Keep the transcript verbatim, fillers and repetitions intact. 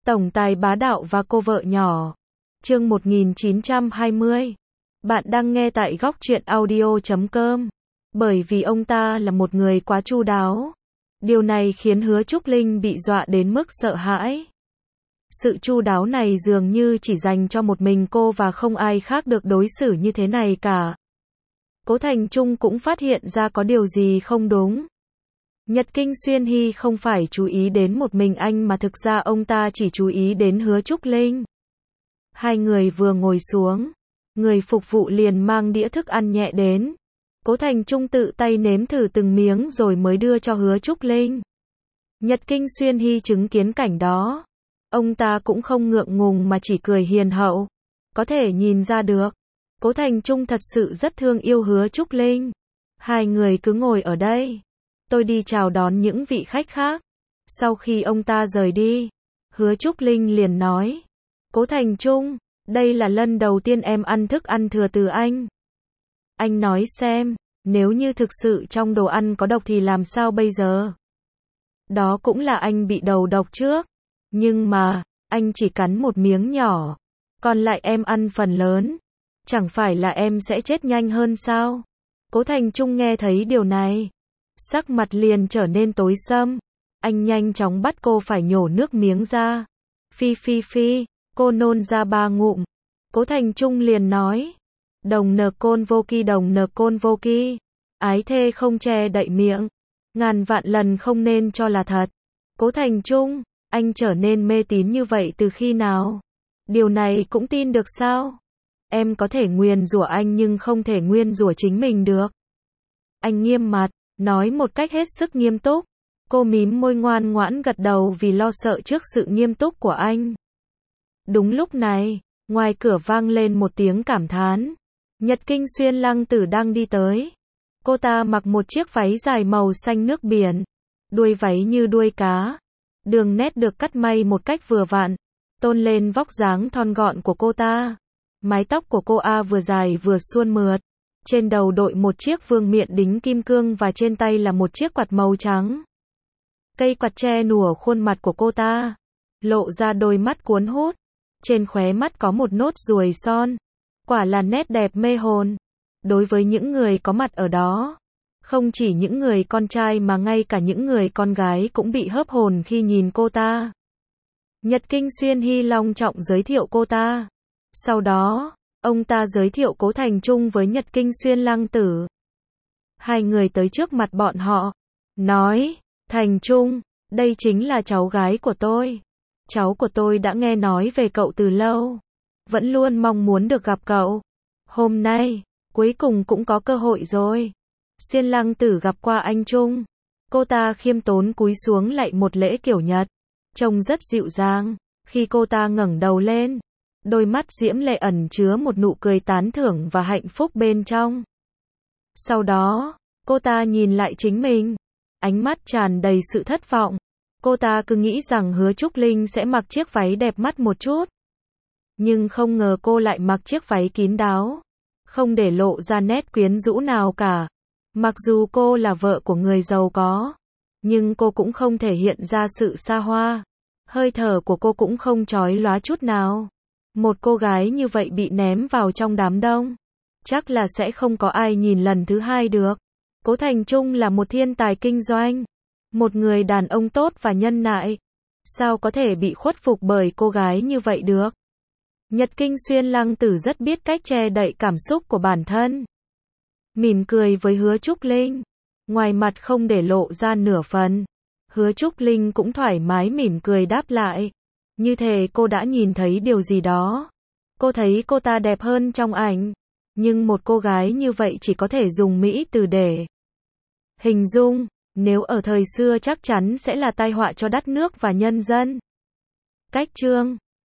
Tổng tài bá đạo và cô vợ nhỏ. Chương một nghìn chín trăm hai mươi. Bạn đang nghe tại góc truyện audio chấm com. Bởi vì ông ta là một người quá chu đáo. Điều này khiến Hứa Trúc Linh bị dọa đến mức sợ hãi. Sự chu đáo này dường như chỉ dành cho một mình cô và không ai khác được đối xử như thế này cả. Cố Thành Trung cũng phát hiện ra có điều gì không đúng. Nhật Kinh Xuyên Hy không phải chú ý đến một mình anh mà thực ra ông ta chỉ chú ý đến Hứa Trúc Linh. Hai người vừa ngồi xuống, người phục vụ liền mang đĩa thức ăn nhẹ đến. Cố Thành Trung tự tay nếm thử từng miếng rồi mới đưa cho Hứa Trúc Linh. Nhật Kinh Xuyên Hy chứng kiến cảnh đó. Ông ta cũng không ngượng ngùng mà chỉ cười hiền hậu. Có thể nhìn ra được, Cố Thành Trung thật sự rất thương yêu Hứa Trúc Linh. Hai người cứ ngồi ở đây. Tôi đi chào đón những vị khách khác. Sau khi ông ta rời đi, Hứa Trúc Linh liền nói. Cố Thành Trung, đây là lần đầu tiên em ăn thức ăn thừa từ anh. Anh nói xem, nếu như thực sự trong đồ ăn có độc thì làm sao bây giờ? Đó cũng là anh bị đầu độc trước. Nhưng mà, anh chỉ cắn một miếng nhỏ. Còn lại em ăn phần lớn. Chẳng phải là em sẽ chết nhanh hơn sao? Cố Thành Trung nghe thấy điều này, sắc mặt liền trở nên tối sầm. Anh nhanh chóng bắt cô phải nhổ nước miếng ra. Phi phi phi, cô nôn ra ba ngụm. Cố Thành Trung liền nói. Đồng nờ côn vô ki, đồng nờ côn vô ki. Ái thê không che đậy miệng. Ngàn vạn lần không nên cho là thật. Cố Thành Trung, anh trở nên mê tín như vậy từ khi nào? Điều này cũng tin được sao? Em có thể nguyền rủa anh nhưng không thể nguyền rủa chính mình được. Anh nghiêm mặt, nói một cách hết sức nghiêm túc. Cô mím môi ngoan ngoãn gật đầu vì lo sợ trước sự nghiêm túc của anh. Đúng lúc này, ngoài cửa vang lên một tiếng cảm thán. Nhật Kinh Xuyên Lăng Tử đang đi tới. Cô ta mặc một chiếc váy dài màu xanh nước biển. Đuôi váy như đuôi cá. Đường nét được cắt may một cách vừa vặn, tôn lên vóc dáng thon gọn của cô ta. Mái tóc của cô A vừa dài vừa suôn mượt. Trên đầu đội một chiếc vương miện đính kim cương và trên tay là một chiếc quạt màu trắng. Cây quạt che nùa khuôn mặt của cô ta, lộ ra đôi mắt cuốn hút. Trên khóe mắt có một nốt ruồi son. Quả là nét đẹp mê hồn. Đối với những người có mặt ở đó, không chỉ những người con trai mà ngay cả những người con gái cũng bị hớp hồn khi nhìn cô ta. Nhật Kinh Xuyên Hy long trọng giới thiệu cô ta. Sau đó, ông ta giới thiệu Cố Thành Trung với Nhật Kinh Xuyên Lăng Tử. Hai người tới trước mặt bọn họ, nói, Thành Trung, đây chính là cháu gái của tôi. Cháu của tôi đã nghe nói về cậu từ lâu. Vẫn luôn mong muốn được gặp cậu. Hôm nay, cuối cùng cũng có cơ hội rồi. Xuyên Lăng Tử gặp qua anh Trung. Cô ta khiêm tốn cúi xuống lạy một lễ kiểu Nhật. Trông rất dịu dàng. Khi cô ta ngẩng đầu lên, đôi mắt diễm lệ ẩn chứa một nụ cười tán thưởng và hạnh phúc bên trong. Sau đó, cô ta nhìn lại chính mình. Ánh mắt tràn đầy sự thất vọng. Cô ta cứ nghĩ rằng Hứa Trúc Linh sẽ mặc chiếc váy đẹp mắt một chút. Nhưng không ngờ cô lại mặc chiếc váy kín đáo. Không để lộ ra nét quyến rũ nào cả. Mặc dù cô là vợ của người giàu có, nhưng cô cũng không thể hiện ra sự xa hoa. Hơi thở của cô cũng không chói lóa chút nào. Một cô gái như vậy bị ném vào trong đám đông, chắc là sẽ không có ai nhìn lần thứ hai được. Cố Thành Trung là một thiên tài kinh doanh, một người đàn ông tốt và nhân nại. Sao có thể bị khuất phục bởi cô gái như vậy được? Nhật Kinh Xuyên Lăng Tử rất biết cách che đậy cảm xúc của bản thân. Mỉm cười với Hứa Trúc Linh, ngoài mặt không để lộ ra nửa phần. Hứa Trúc Linh cũng thoải mái mỉm cười đáp lại. Như thể cô đã nhìn thấy điều gì đó. Cô thấy cô ta đẹp hơn trong ảnh. Nhưng một cô gái như vậy chỉ có thể dùng mỹ từ để hình dung. Nếu ở thời xưa chắc chắn sẽ là tai họa cho đất nước và nhân dân. Cách chương